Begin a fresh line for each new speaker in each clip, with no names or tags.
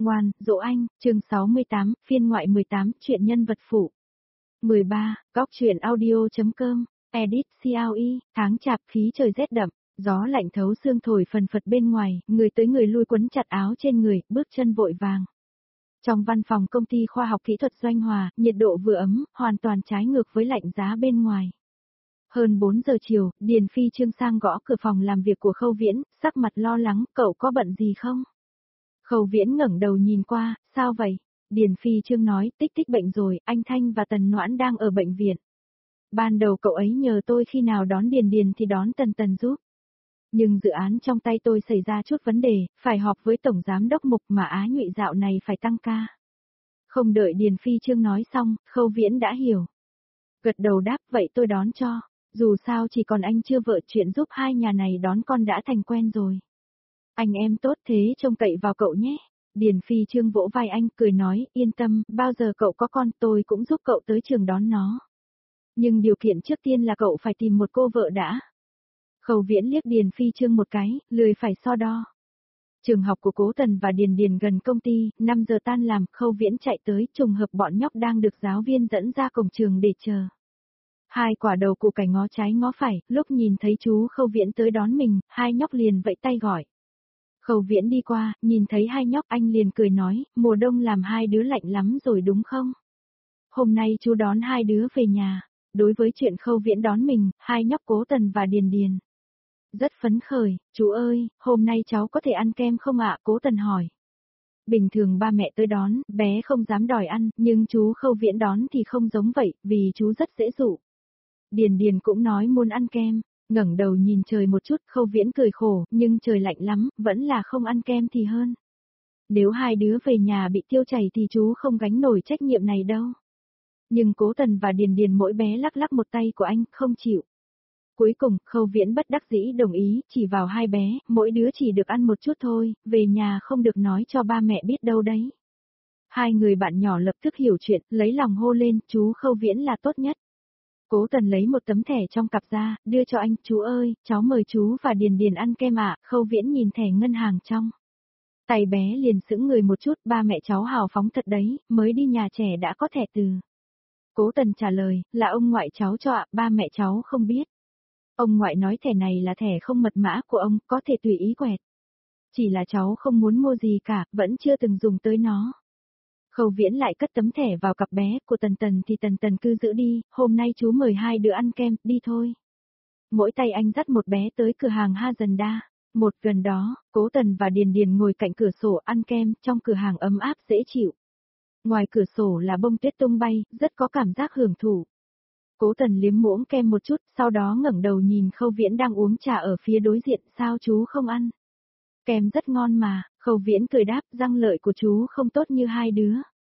Ngoan, dỗ anh, chương 68, phiên ngoại 18, chuyện nhân vật phụ. 13, góc truyện audio.com, edit CLE, tháng chạp khí trời rét đậm, gió lạnh thấu xương thổi phần phật bên ngoài, người tới người lui quấn chặt áo trên người, bước chân vội vàng. Trong văn phòng công ty khoa học kỹ thuật Doanh Hòa, nhiệt độ vừa ấm, hoàn toàn trái ngược với lạnh giá bên ngoài. Hơn 4 giờ chiều, Điền Phi Trương sang gõ cửa phòng làm việc của Khâu Viễn, sắc mặt lo lắng, cậu có bận gì không? Khâu Viễn ngẩng đầu nhìn qua, sao vậy? Điền Phi Trương nói, Tích Tích bệnh rồi, anh Thanh và Tần Noãn đang ở bệnh viện. Ban đầu cậu ấy nhờ tôi khi nào đón Điền Điền thì đón Tần Tần giúp. Nhưng dự án trong tay tôi xảy ra chút vấn đề, phải họp với Tổng Giám đốc Mục mà Á Nhụy dạo này phải tăng ca. Không đợi Điền Phi Trương nói xong, Khâu Viễn đã hiểu. Gật đầu đáp vậy tôi đón cho, dù sao chỉ còn anh chưa vợ chuyện giúp hai nhà này đón con đã thành quen rồi. Anh em tốt thế trông cậy vào cậu nhé. Điền Phi Trương vỗ vai anh cười nói, yên tâm, bao giờ cậu có con tôi cũng giúp cậu tới trường đón nó. Nhưng điều kiện trước tiên là cậu phải tìm một cô vợ đã. Khâu Viễn liếc Điền Phi Trương một cái, lười phải so đo. Trường học của Cố Tần và Điền Điền gần công ty, 5 giờ tan làm, Khâu Viễn chạy tới, trùng hợp bọn nhóc đang được giáo viên dẫn ra cổng trường để chờ. Hai quả đầu cụ cải ngó trái ngó phải, lúc nhìn thấy chú Khâu Viễn tới đón mình, hai nhóc liền vẫy tay gọi. Khâu Viễn đi qua, nhìn thấy hai nhóc anh liền cười nói, mùa đông làm hai đứa lạnh lắm rồi đúng không? Hôm nay chú đón hai đứa về nhà. Đối với chuyện Khâu Viễn đón mình, hai nhóc Cố Tần và Điền Điền rất phấn khởi, chú ơi, hôm nay cháu có thể ăn kem không ạ? Cố Tần hỏi. Bình thường ba mẹ tới đón, bé không dám đòi ăn, nhưng chú Khâu Viễn đón thì không giống vậy, vì chú rất dễ dụ. Điền Điền cũng nói muốn ăn kem, ngẩng đầu nhìn trời một chút, Khâu Viễn cười khổ, nhưng trời lạnh lắm, vẫn là không ăn kem thì hơn. Nếu hai đứa về nhà bị tiêu chảy thì chú không gánh nổi trách nhiệm này đâu. Nhưng Cố Tần và Điền Điền mỗi bé lắc lắc một tay của anh, không chịu. Cuối cùng, Khâu Viễn bất đắc dĩ đồng ý, chỉ vào hai bé, mỗi đứa chỉ được ăn một chút thôi, về nhà không được nói cho ba mẹ biết đâu đấy. Hai người bạn nhỏ lập tức hiểu chuyện, lấy lòng hô lên, chú Khâu Viễn là tốt nhất. Cố Tần lấy một tấm thẻ trong cặp ra, đưa cho anh, chú ơi, cháu mời chú và Điền Điền ăn kem ạ. Khâu Viễn nhìn thẻ ngân hàng trong. Tay bé liền sững người một chút, ba mẹ cháu hào phóng thật đấy, mới đi nhà trẻ đã có thẻ từ. Cố Tần trả lời, là ông ngoại cháu cho ạ, ba mẹ cháu không biết. Ông ngoại nói thẻ này là thẻ không mật mã của ông, có thể tùy ý quẹt. Chỉ là cháu không muốn mua gì cả, vẫn chưa từng dùng tới nó. Khâu Viễn lại cất tấm thẻ vào cặp bé, của Tần Tần thì Tần Tần cứ giữ đi, hôm nay chú mời hai đứa ăn kem, đi thôi. Mỗi tay anh dắt một bé tới cửa hàng Hazanda. Một gần đó, Cố Tần và Điền Điền ngồi cạnh cửa sổ ăn kem, trong cửa hàng ấm áp dễ chịu. Ngoài cửa sổ là bông tuyết tung bay, rất có cảm giác hưởng thụ. Cố Tần liếm muỗng kem một chút, sau đó ngẩng đầu nhìn Khâu Viễn đang uống trà ở phía đối diện, sao chú không ăn? Kem rất ngon mà, Khâu Viễn cười đáp, răng lợi của chú không tốt như hai đứa.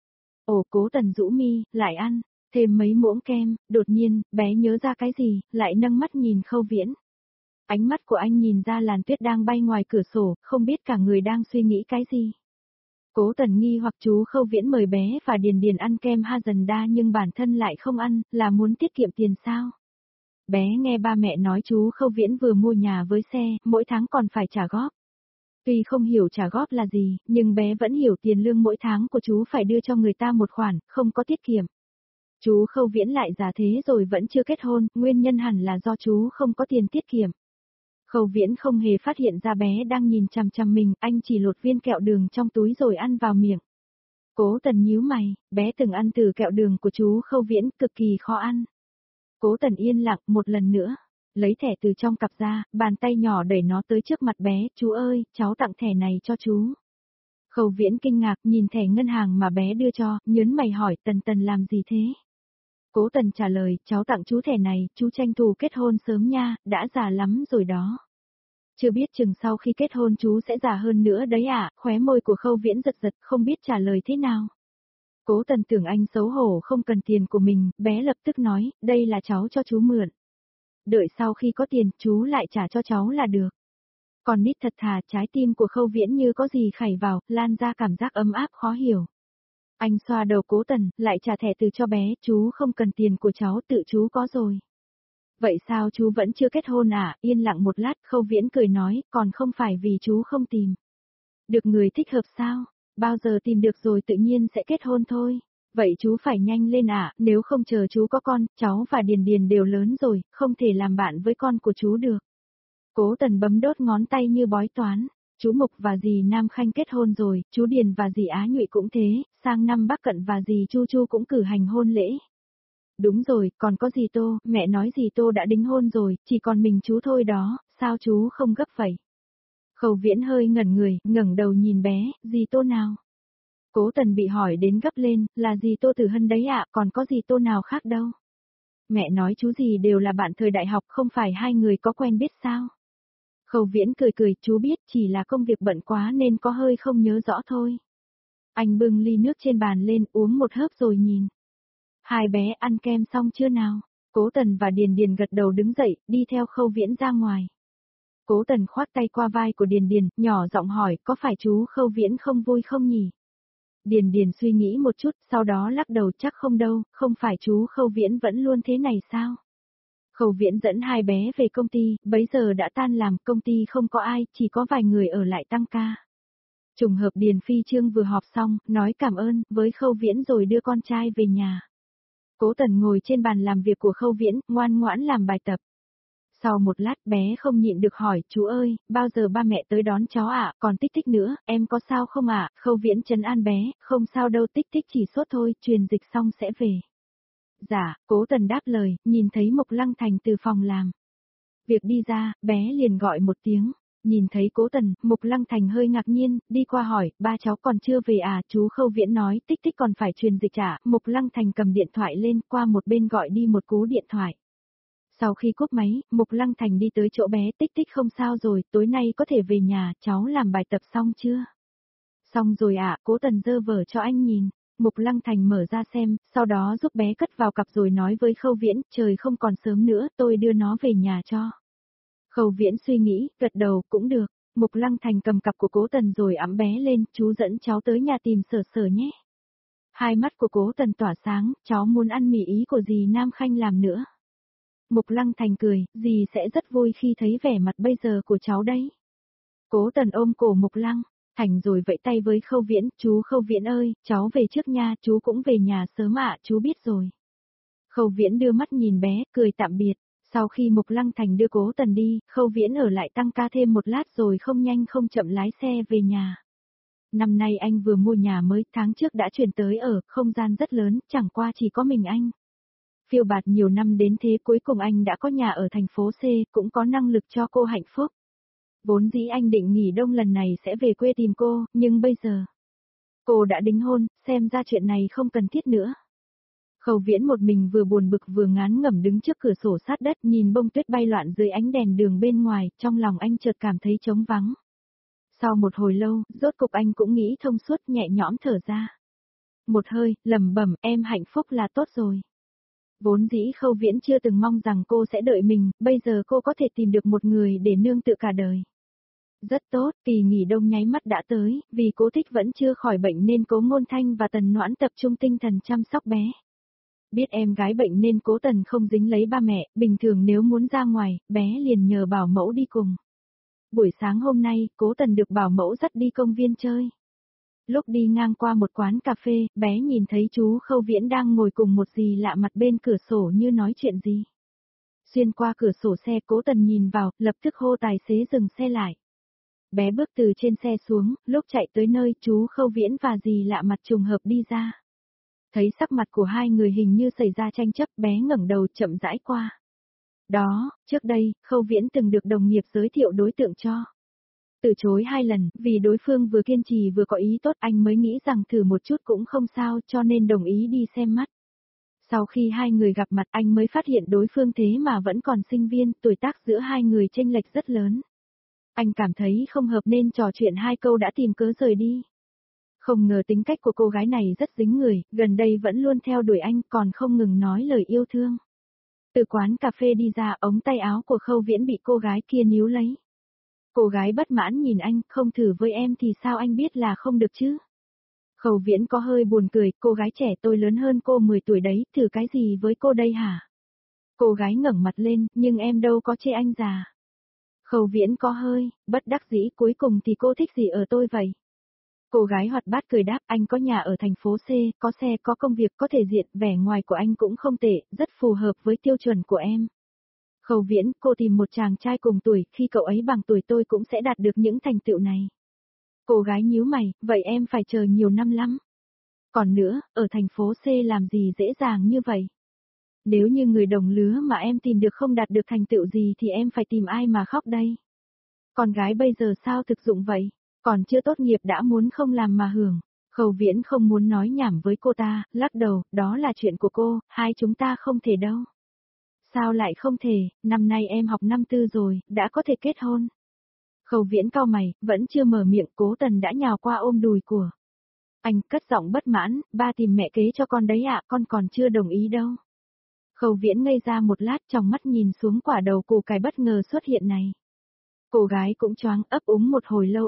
Ồ, Cố Tần rũ mi, lại ăn, thêm mấy muỗng kem, đột nhiên, bé nhớ ra cái gì, lại nâng mắt nhìn Khâu Viễn. Ánh mắt của anh nhìn ra làn tuyết đang bay ngoài cửa sổ, không biết cả người đang suy nghĩ cái gì. Cố Tần nghi hoặc chú Khâu Viễn mời bé và Điền Điền ăn kem Hazanda nhưng bản thân lại không ăn, là muốn tiết kiệm tiền sao? Bé nghe ba mẹ nói chú Khâu Viễn vừa mua nhà với xe, mỗi tháng còn phải trả góp. Tuy không hiểu trả góp là gì, nhưng bé vẫn hiểu tiền lương mỗi tháng của chú phải đưa cho người ta một khoản, không có tiết kiệm. Chú Khâu Viễn lại già thế rồi vẫn chưa kết hôn, nguyên nhân hẳn là do chú không có tiền tiết kiệm. Khâu Viễn không hề phát hiện ra bé đang nhìn chằm chằm mình, anh chỉ lột viên kẹo đường trong túi rồi ăn vào miệng. Cố Tần nhíu mày, bé từng ăn từ kẹo đường của chú Khâu Viễn, cực kỳ khó ăn. Cố Tần yên lặng một lần nữa, lấy thẻ từ trong cặp ra, bàn tay nhỏ đẩy nó tới trước mặt bé, chú ơi, cháu tặng thẻ này cho chú. Khâu Viễn kinh ngạc nhìn thẻ ngân hàng mà bé đưa cho, nhớn mày hỏi Tần Tần làm gì thế? Cố Tần trả lời, cháu tặng chú thẻ này, chú tranh thủ kết hôn sớm nha, đã già lắm rồi đó. Chưa biết chừng sau khi kết hôn chú sẽ già hơn nữa đấy ạ, khóe môi của Khâu Viễn giật giật không biết trả lời thế nào. Cố Tần tưởng anh xấu hổ không cần tiền của mình, bé lập tức nói, đây là cháu cho chú mượn. Đợi sau khi có tiền, chú lại trả cho cháu là được. Còn nít thật thà, trái tim của Khâu Viễn như có gì khảy vào, lan ra cảm giác ấm áp khó hiểu. Anh xoa đầu Cố Tần, lại trả thẻ từ cho bé, chú không cần tiền của cháu, tự chú có rồi. Vậy sao chú vẫn chưa kết hôn à? Yên lặng một lát, Khâu Viễn cười nói, còn không phải vì chú không tìm được người thích hợp sao? Bao giờ tìm được rồi tự nhiên sẽ kết hôn thôi. Vậy chú phải nhanh lên ạ, nếu không chờ chú có con, cháu và Điền Điền đều lớn rồi, không thể làm bạn với con của chú được. Cố Tần bấm đốt ngón tay như bói toán. Chú Mục và dì Nam Khanh kết hôn rồi, chú Điền và dì Á Nhụy cũng thế, sang năm bác Cận và dì Chu Chu cũng cử hành hôn lễ. Đúng rồi, còn có dì Tô, mẹ nói dì Tô đã đính hôn rồi, chỉ còn mình chú thôi đó, sao chú không gấp vậy? Khâu Viễn hơi ngẩn người, ngẩng đầu nhìn bé, dì Tô nào? Cố Tần bị hỏi đến gấp lên, là dì Tô Tử Hân đấy ạ, còn có dì Tô nào khác đâu. Mẹ nói chú dì đều là bạn thời đại học, không phải hai người có quen biết sao? Khâu Viễn cười cười, chú biết chỉ là công việc bận quá nên có hơi không nhớ rõ thôi. Anh bưng ly nước trên bàn lên uống một hớp rồi nhìn. Hai bé ăn kem xong chưa nào? Cố Tần và Điền Điền gật đầu đứng dậy, đi theo Khâu Viễn ra ngoài. Cố Tần khoác tay qua vai của Điền Điền, nhỏ giọng hỏi, có phải chú Khâu Viễn không vui không nhỉ? Điền Điền suy nghĩ một chút, sau đó lắc đầu, chắc không đâu, không phải chú Khâu Viễn vẫn luôn thế này sao? Khâu Viễn dẫn hai bé về công ty, bấy giờ đã tan làm, công ty không có ai, chỉ có vài người ở lại tăng ca. Trùng hợp Điền Phi Trương vừa họp xong, nói cảm ơn với Khâu Viễn rồi đưa con trai về nhà. Cố Tần ngồi trên bàn làm việc của Khâu Viễn, ngoan ngoãn làm bài tập. Sau một lát bé không nhịn được hỏi, chú ơi, bao giờ ba mẹ tới đón cháu ạ, còn Tích Tích nữa, em có sao không ạ? Khâu Viễn trấn an bé, không sao đâu, Tích Tích chỉ sốt thôi, truyền dịch xong sẽ về. Dạ, Cố Tần đáp lời, nhìn thấy Mộc Lăng Thành từ phòng làm. Việc đi ra, bé liền gọi một tiếng. Nhìn thấy Cố Tần, Mộc Lăng Thành hơi ngạc nhiên, đi qua hỏi, ba cháu còn chưa về à, chú Khâu Viễn nói, Tích Tích còn phải truyền dịch à, Mộc Lăng Thành cầm điện thoại lên, qua một bên gọi đi một cú điện thoại. Sau khi cúp máy, Mộc Lăng Thành đi tới chỗ bé, Tích Tích không sao rồi, tối nay có thể về nhà, cháu làm bài tập xong chưa? Xong rồi ạ, Cố Tần giơ vở cho anh nhìn. Mộc Lăng Thành mở ra xem, sau đó giúp bé cất vào cặp rồi nói với Khâu Viễn, trời không còn sớm nữa, tôi đưa nó về nhà cho. Khâu Viễn suy nghĩ, gật đầu, cũng được. Mộc Lăng Thành cầm cặp của Cố Tần rồi ẵm bé lên, chú dẫn cháu tới nhà tìm Sở Sở nhé. Hai mắt của Cố Tần tỏa sáng, cháu muốn ăn mì ý của dì Nam Khanh làm nữa. Mộc Lăng Thành cười, dì sẽ rất vui khi thấy vẻ mặt bây giờ của cháu đấy. Cố Tần ôm cổ Mộc Lăng Thành rồi vẫy tay với Khâu Viễn, chú Khâu Viễn ơi, cháu về trước nha, chú cũng về nhà sớm ạ, chú biết rồi. Khâu Viễn đưa mắt nhìn bé, cười tạm biệt. Sau khi Mộc Lăng Thành đưa Cố Tần đi, Khâu Viễn ở lại tăng ca thêm một lát rồi không nhanh không chậm lái xe về nhà. Năm nay anh vừa mua nhà mới, tháng trước đã chuyển tới ở, không gian rất lớn, chẳng qua chỉ có mình anh. Phiêu bạt nhiều năm đến thế cuối cùng anh đã có nhà ở thành phố C, cũng có năng lực cho cô hạnh phúc. Vốn dĩ anh định nghỉ đông lần này sẽ về quê tìm cô, nhưng bây giờ cô đã đính hôn, xem ra chuyện này không cần thiết nữa. Khâu Viễn một mình vừa buồn bực vừa ngán ngẩm đứng trước cửa sổ sát đất nhìn bông tuyết bay loạn dưới ánh đèn đường bên ngoài, trong lòng anh chợt cảm thấy trống vắng. Sau một hồi lâu, rốt cục anh cũng nghĩ thông suốt nhẹ nhõm thở ra. Một hơi, lẩm bẩm, em hạnh phúc là tốt rồi. Vốn dĩ Khâu Viễn chưa từng mong rằng cô sẽ đợi mình, bây giờ cô có thể tìm được một người để nương tựa cả đời. Rất tốt, kỳ nghỉ đông nháy mắt đã tới, vì Cố Tích vẫn chưa khỏi bệnh nên Cố Ngôn Thanh và Tần Noãn tập trung tinh thần chăm sóc bé. Biết em gái bệnh nên Cố Tần không dính lấy ba mẹ, bình thường nếu muốn ra ngoài, bé liền nhờ bảo mẫu đi cùng. Buổi sáng hôm nay, Cố Tần được bảo mẫu dắt đi công viên chơi. Lúc đi ngang qua một quán cà phê, bé nhìn thấy chú Khâu Viễn đang ngồi cùng một dì lạ mặt bên cửa sổ như nói chuyện gì. Xuyên qua cửa sổ xe, Cố Tần nhìn vào, lập tức hô tài xế dừng xe lại. Bé bước từ trên xe xuống, lúc chạy tới nơi chú Khâu Viễn và dì lạ mặt trùng hợp đi ra. Thấy sắc mặt của hai người hình như xảy ra tranh chấp, bé ngẩng đầu chậm rãi qua. Đó, trước đây, Khâu Viễn từng được đồng nghiệp giới thiệu đối tượng cho. Từ chối 2 lần, vì đối phương vừa kiên trì vừa có ý tốt anh mới nghĩ rằng thử một chút cũng không sao cho nên đồng ý đi xem mắt. Sau khi hai người gặp mặt anh mới phát hiện đối phương thế mà vẫn còn sinh viên, tuổi tác giữa hai người chênh lệch rất lớn. Anh cảm thấy không hợp nên trò chuyện 2 câu đã tìm cớ rời đi. Không ngờ tính cách của cô gái này rất dính người, gần đây vẫn luôn theo đuổi anh còn không ngừng nói lời yêu thương. Từ quán cà phê đi ra ống tay áo của Khâu Viễn bị cô gái kia níu lấy. Cô gái bất mãn nhìn anh, không thử với em thì sao anh biết là không được chứ? Khâu Viễn có hơi buồn cười, cô gái trẻ tôi lớn hơn cô 10 tuổi đấy, thử cái gì với cô đây hả? Cô gái ngẩng mặt lên, nhưng em đâu có chê anh già. Khâu Viễn có hơi, bất đắc dĩ cuối cùng thì cô thích gì ở tôi vậy? Cô gái hoạt bát cười đáp, anh có nhà ở thành phố C, có xe, có công việc, có thể diện, vẻ ngoài của anh cũng không tệ, rất phù hợp với tiêu chuẩn của em. Khâu Viễn, cô tìm một chàng trai cùng tuổi, khi cậu ấy bằng tuổi tôi cũng sẽ đạt được những thành tựu này. Cô gái nhíu mày, vậy em phải chờ nhiều năm lắm. Còn nữa, ở thành phố C làm gì dễ dàng như vậy? Nếu như người đồng lứa mà em tìm được không đạt được thành tựu gì thì em phải tìm ai mà khóc đây? Con gái bây giờ sao thực dụng vậy? Còn chưa tốt nghiệp đã muốn không làm mà hưởng. Khâu Viễn không muốn nói nhảm với cô ta, lắc đầu, đó là chuyện của cô, hai chúng ta không thể đâu. Sao lại không thể, năm nay em học năm tư rồi, đã có thể kết hôn. Khâu Viễn cau mày, vẫn chưa mở miệng, Cố Tần đã nhào qua ôm đùi của anh, cất giọng bất mãn, ba tìm mẹ kế cho con đấy ạ, con còn chưa đồng ý đâu. Khâu Viễn ngây ra một lát, trong mắt nhìn xuống quả đầu củ cải bất ngờ xuất hiện này. Cô gái cũng choáng, ấp úng một hồi lâu.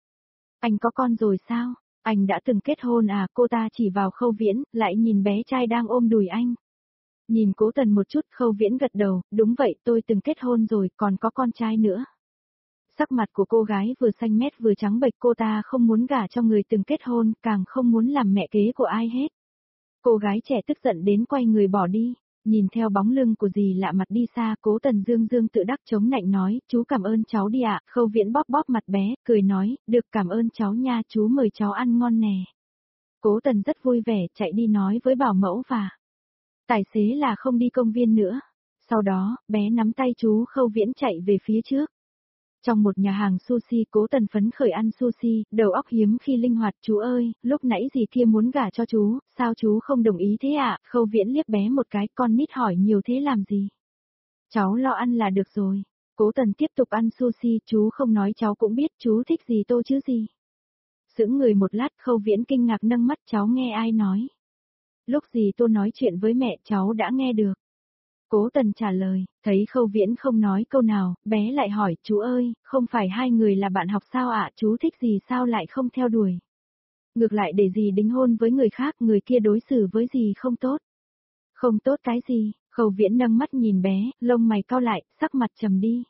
Anh có con rồi sao? Anh đã từng kết hôn à? Cô ta chỉ vào Khâu Viễn, lại nhìn bé trai đang ôm đùi anh. Nhìn Cố Tần một chút, Khâu Viễn gật đầu, đúng vậy, tôi từng kết hôn rồi, còn có con trai nữa. Sắc mặt của cô gái vừa xanh mét vừa trắng bệch, cô ta không muốn gả cho người từng kết hôn, càng không muốn làm mẹ kế của ai hết. Cô gái trẻ tức giận đến quay người bỏ đi, nhìn theo bóng lưng của dì lạ mặt đi xa, Cố Tần dương dương tự đắc chống nạnh nói, chú cảm ơn cháu đi ạ. Khâu Viễn bóp bóp mặt bé, cười nói, được, cảm ơn cháu nha, chú mời cháu ăn ngon nè. Cố Tần rất vui vẻ, chạy đi nói với bảo mẫu và tài xế là không đi công viên nữa. Sau đó, bé nắm tay chú Khâu Viễn chạy về phía trước. Trong một nhà hàng sushi, Cố Tần phấn khởi ăn sushi, đầu óc hiếm khi linh hoạt, chú ơi, lúc nãy dì kia muốn gả cho chú, sao chú không đồng ý thế ạ? Khâu Viễn liếc bé một cái, con nít hỏi nhiều thế làm gì? Cháu lo ăn là được rồi. Cố Tần tiếp tục ăn sushi, chú không nói cháu cũng biết chú thích gì tô chứ gì. Sững người một lát, Khâu Viễn kinh ngạc nâng mắt, cháu nghe ai nói? Lúc gì tôi nói chuyện với mẹ cháu đã nghe được. Cố Tần trả lời, thấy Khâu Viễn không nói câu nào, bé lại hỏi, chú ơi, không phải hai người là bạn học sao ạ, chú thích gì sao lại không theo đuổi. Ngược lại để dì đính hôn với người khác, người kia đối xử với dì không tốt. Không tốt cái gì? Khâu Viễn nâng mắt nhìn bé, lông mày cau lại, sắc mặt trầm đi.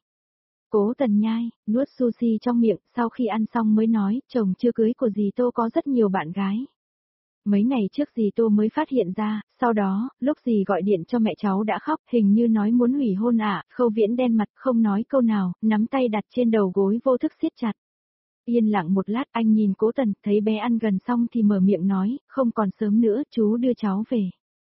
Cố Tần nhai, nuốt sushi trong miệng, sau khi ăn xong mới nói, chồng chưa cưới của dì Tô có rất nhiều bạn gái. Mấy ngày trước dì Tô mới phát hiện ra, sau đó, lúc dì gọi điện cho mẹ cháu đã khóc, hình như nói muốn hủy hôn ạ. Khâu Viễn đen mặt không nói câu nào, nắm tay đặt trên đầu gối vô thức siết chặt. Yên lặng một lát, anh nhìn Cố Tần, thấy bé ăn gần xong thì mở miệng nói, không còn sớm nữa, chú đưa cháu về.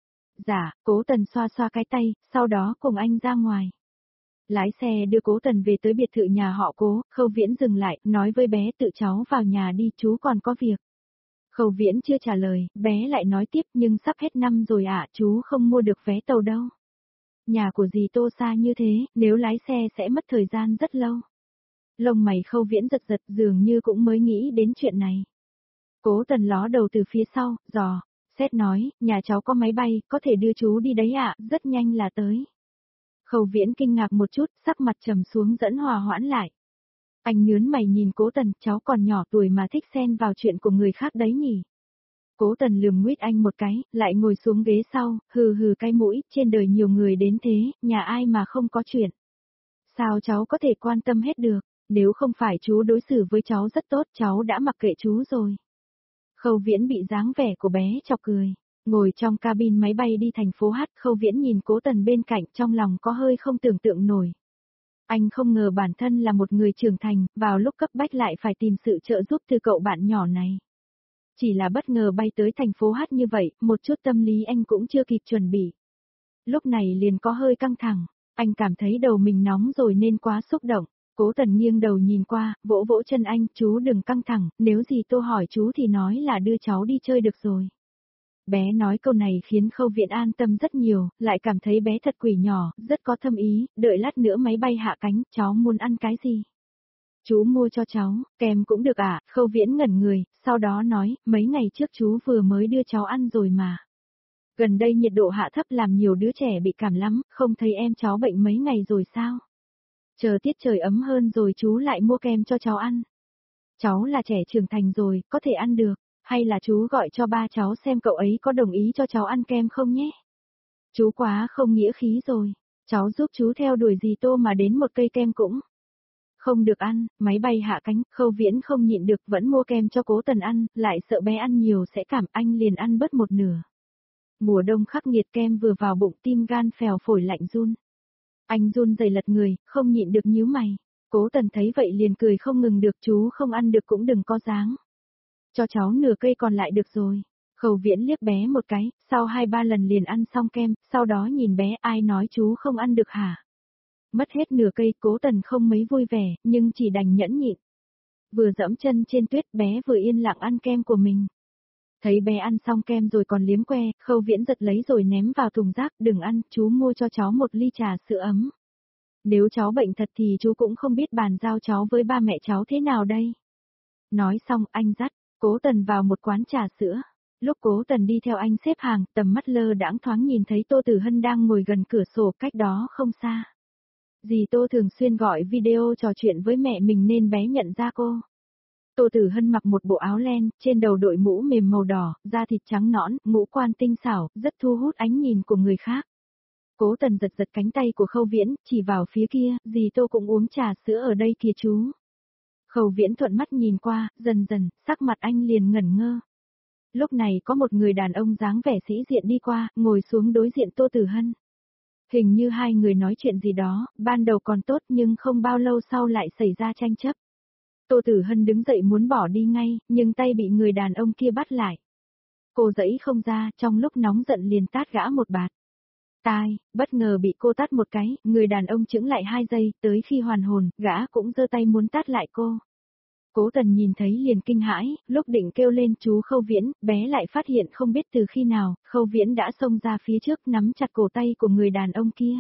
Dạ, Cố Tần xoa xoa cái tay, sau đó cùng anh ra ngoài. Lái xe đưa Cố Tần về tới biệt thự nhà họ Cố, Khâu Viễn dừng lại, nói với bé tự cháu vào nhà đi, chú còn có việc. Khâu Viễn chưa trả lời, bé lại nói tiếp, nhưng sắp hết năm rồi ạ, chú không mua được vé tàu đâu. Nhà của dì Tô xa như thế, nếu lái xe sẽ mất thời gian rất lâu. Lông mày Khâu Viễn giật giật, dường như cũng mới nghĩ đến chuyện này. Cố Tần ló đầu từ phía sau, dò, xét nói, nhà cháu có máy bay, có thể đưa chú đi đấy ạ, rất nhanh là tới. Khâu Viễn kinh ngạc một chút, sắc mặt trầm xuống dẫn hòa hoãn lại. Anh nhớn mày nhìn Cố Tần, cháu còn nhỏ tuổi mà thích xen vào chuyện của người khác đấy nhỉ. Cố Tần lườm nguyết anh một cái, lại ngồi xuống ghế sau, hừ hừ cái mũi, trên đời nhiều người đến thế, nhà ai mà không có chuyện. Sao cháu có thể quan tâm hết được, nếu không phải chú đối xử với cháu rất tốt, cháu đã mặc kệ chú rồi. Khâu Viễn bị dáng vẻ của bé chọc cười. Ngồi trong cabin máy bay đi thành phố H, Khâu Viễn nhìn Cố Tần bên cạnh, trong lòng có hơi không tưởng tượng nổi. Anh không ngờ bản thân là một người trưởng thành, vào lúc cấp bách lại phải tìm sự trợ giúp từ cậu bạn nhỏ này. Chỉ là bất ngờ bay tới thành phố H như vậy, một chút tâm lý anh cũng chưa kịp chuẩn bị. Lúc này liền có hơi căng thẳng, anh cảm thấy đầu mình nóng rồi nên quá xúc động. Cố Tần nghiêng đầu nhìn qua, vỗ vỗ chân anh, chú đừng căng thẳng, nếu gì tôi hỏi chú thì nói là đưa cháu đi chơi được rồi. Bé nói câu này khiến Khâu Viễn an tâm rất nhiều, lại cảm thấy bé thật quỷ nhỏ, rất có thâm ý, đợi lát nữa máy bay hạ cánh, cháu muốn ăn cái gì? Chú mua cho cháu, kem cũng được à? Khâu Viễn ngẩn người, sau đó nói, mấy ngày trước chú vừa mới đưa cháu ăn rồi mà. Gần đây nhiệt độ hạ thấp làm nhiều đứa trẻ bị cảm lắm, không thấy em cháu bệnh mấy ngày rồi sao? Chờ tiết trời ấm hơn rồi chú lại mua kem cho cháu ăn. Cháu là trẻ trưởng thành rồi, có thể ăn được. Hay là chú gọi cho ba cháu xem cậu ấy có đồng ý cho cháu ăn kem không nhé? Chú quá không nghĩa khí rồi. Cháu giúp chú theo đuổi dì Tô mà đến một cây kem cũng Không được ăn, máy bay hạ cánh, Khâu Viễn không nhịn được vẫn mua kem cho Cố Tần ăn, lại sợ bé ăn nhiều sẽ cảm, anh liền ăn bớt một nửa. Mùa đông khắc nghiệt, kem vừa vào bụng tim gan phèo phổi lạnh run. Anh run rẩy lật người, không nhịn được nhíu mày. Cố Tần thấy vậy liền cười không ngừng được, chú không ăn được cũng đừng có dáng. Cho cháu nửa cây còn lại được rồi. Khâu Viễn liếc bé một cái, sau 2-3 lần liền ăn xong kem, sau đó nhìn bé, ai nói chú không ăn được hả? Mất hết nửa cây, Cố Tần không mấy vui vẻ, nhưng chỉ đành nhẫn nhịn. Vừa dẫm chân trên tuyết, bé vừa yên lặng ăn kem của mình. Thấy bé ăn xong kem rồi còn liếm que, Khâu Viễn giật lấy rồi ném vào thùng rác, đừng ăn, chú mua cho cháu một ly trà sữa ấm. Nếu cháu bệnh thật thì chú cũng không biết bàn giao cháu với ba mẹ cháu thế nào đây. Nói xong anh dắt Cố Tần vào một quán trà sữa. Lúc Cố Tần đi theo anh xếp hàng, tầm mắt lơ đãng thoáng nhìn thấy Tô Tử Hân đang ngồi gần cửa sổ cách đó không xa. Dì Tô thường xuyên gọi video trò chuyện với mẹ mình nên bé nhận ra cô. Tô Tử Hân mặc một bộ áo len, trên đầu đội mũ mềm màu đỏ, da thịt trắng nõn, ngũ quan tinh xảo, rất thu hút ánh nhìn của người khác. Cố Tần giật giật cánh tay của Khâu Viễn, chỉ vào phía kia, dì Tô cũng uống trà sữa ở đây kìa chú. Khâu Viễn thuận mắt nhìn qua, dần dần, sắc mặt anh liền ngẩn ngơ. Lúc này có một người đàn ông dáng vẻ sĩ diện đi qua, ngồi xuống đối diện Tô Tử Hân. Hình như hai người nói chuyện gì đó, ban đầu còn tốt nhưng không bao lâu sau lại xảy ra tranh chấp. Tô Tử Hân đứng dậy muốn bỏ đi ngay, nhưng tay bị người đàn ông kia bắt lại. Cô giãy không ra, trong lúc nóng giận liền tát gã một bạt. Tai, bất ngờ bị cô tát một cái, người đàn ông chững lại 2 giây, tới khi hoàn hồn, gã cũng giơ tay muốn tát lại cô. Cố Tần nhìn thấy liền kinh hãi, lúc định kêu lên chú Khâu Viễn, bé lại phát hiện không biết từ khi nào, Khâu Viễn đã xông ra phía trước nắm chặt cổ tay của người đàn ông kia.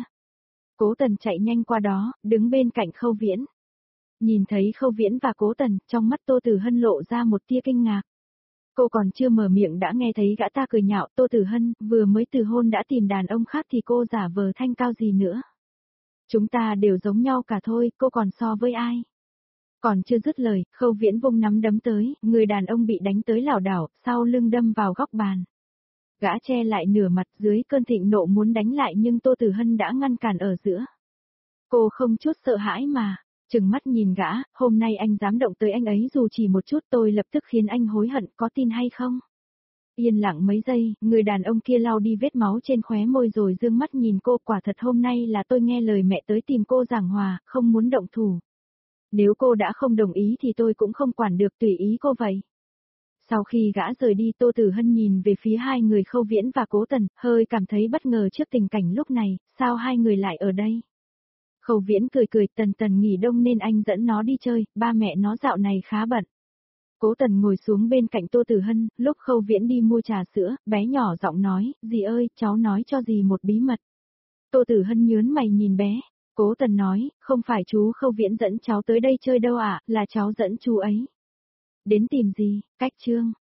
Cố Tần chạy nhanh qua đó, đứng bên cạnh Khâu Viễn. Nhìn thấy Khâu Viễn và Cố Tần, trong mắt Tô Tử Hân lộ ra một tia kinh ngạc. Cô còn chưa mở miệng đã nghe thấy gã ta cười nhạo, Tô Tử Hân, vừa mới từ hôn đã tìm đàn ông khác thì cô giả vờ thanh cao gì nữa. Chúng ta đều giống nhau cả thôi, cô còn so với ai? Còn chưa dứt lời, Khâu Viễn vung nắm đấm tới, người đàn ông bị đánh tới lảo đảo, sau lưng đâm vào góc bàn. Gã che lại nửa mặt dưới cơn thịnh nộ muốn đánh lại nhưng Tô Tử Hân đã ngăn cản ở giữa. Cô không chút sợ hãi mà, trừng mắt nhìn gã, hôm nay anh dám động tới anh ấy dù chỉ một chút tôi lập tức khiến anh hối hận, có tin hay không? Yên lặng mấy giây, người đàn ông kia lau đi vết máu trên khóe môi rồi dương mắt nhìn cô, quả thật hôm nay là tôi nghe lời mẹ tới tìm cô giảng hòa, không muốn động thủ. Nếu cô đã không đồng ý thì tôi cũng không quản được, tùy ý cô vậy. Sau khi gã rời đi, Tô Tử Hân nhìn về phía hai người Khâu Viễn và Cố Tần, hơi cảm thấy bất ngờ trước tình cảnh lúc này, sao hai người lại ở đây? Khâu Viễn cười cười, Tần nghỉ đông nên anh dẫn nó đi chơi, ba mẹ nó dạo này khá bận. Cố Tần ngồi xuống bên cạnh Tô Tử Hân, lúc Khâu Viễn đi mua trà sữa, bé nhỏ giọng nói, dì ơi, cháu nói cho dì một bí mật. Tô Tử Hân nhớn mày nhìn bé. Cố Tần nói, không phải chú Khâu Viễn dẫn cháu tới đây chơi đâu ạ, là cháu dẫn chú ấy. Đến tìm gì, cách chương.